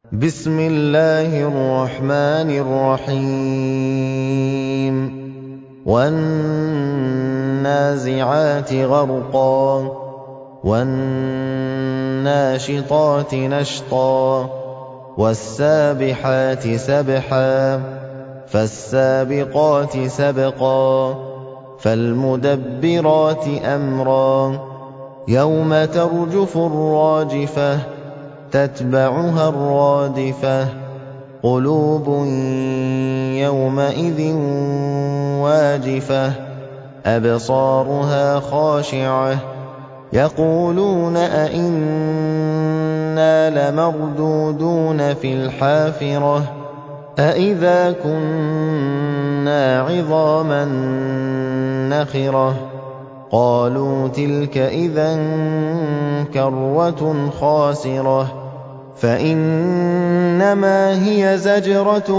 بسم الله الرحمن الرحيم والنازعات غرقا والناشطات نشطا والسابحات سبحا فالسابقات سبقا فالمدبرات أمرا يوم ترجف الراجفة تتبعها الرادفة قلوب يومئذ واجفة أبصارها خاشعة يقولون أئنا لمردودون في الحافرة أئذا كنا عظاما نخرة قالوا تلك إذا كرة خاسرة فإنما هي زجرة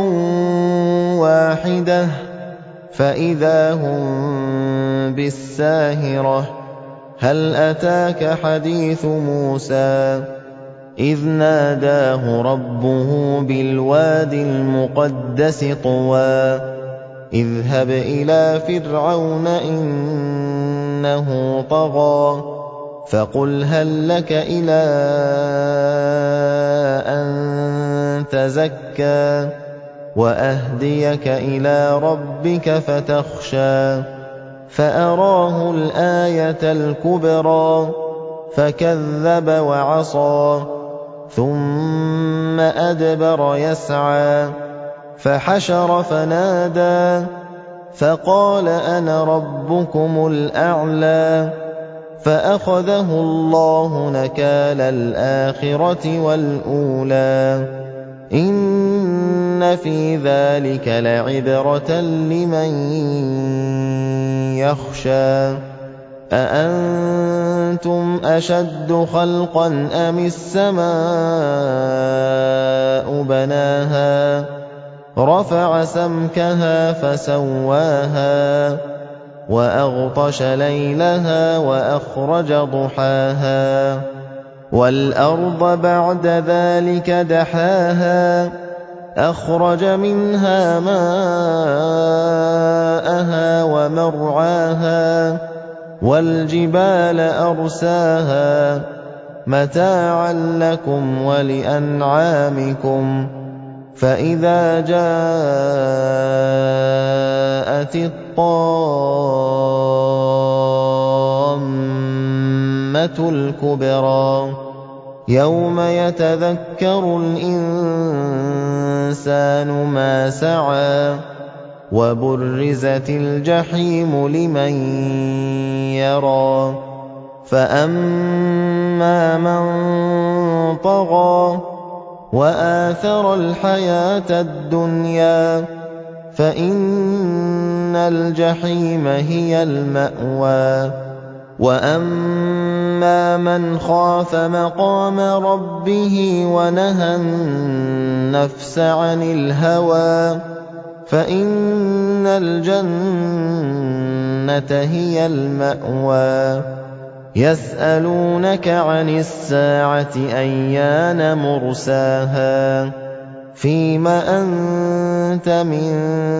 واحدة فإذا هم بالساهرة هل أتاك حديث موسى إذ ناداه ربه بالواد المقدس طوى اذهب إلى فرعون إنه طغى فقل هل لك إلى أن تزكى وأهديك إلى ربك فتخشى فأراه الآية الكبرى فكذب وعصى ثم أدبر يسعى فحشر فنادى فقال أنا ربكم الأعلى فأخذه الله نكال الآخرة والأولى إن في ذلك لعبرة لمن يخشى أأنتم أشد خلقا أم السماء بناها رفع سمكها فسواها وأغطش ليلها وأخرج ضحاها والأرض بعد ذلك دحاها أخرج منها ماءها ومرعاها والجبال أرساها متاعا لكم ولأنعامكم فإذا جاءت الطامة الكبرى يوم يتذكر الإنسان ما سعى وبرزت الجحيم لمن يرى فأما من طغى وآثر الحياة الدنيا فإن الجحيم هي المأوى وأما من خاف مقام ربه ونهى النفس عن الهوى فإن الجنة هي المأوى يسألونك عن الساعة أيان مرساها فيم أنت من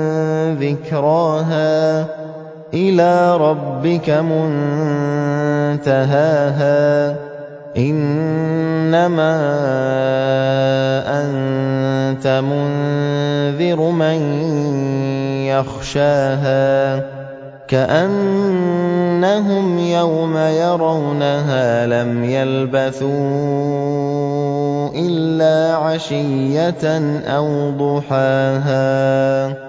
ذكراها إلى ربك منتهاها إنما أنت منذر من يخشاها كأنهم يوم يرونها لم يلبثوا إلا عشية أو ضحاها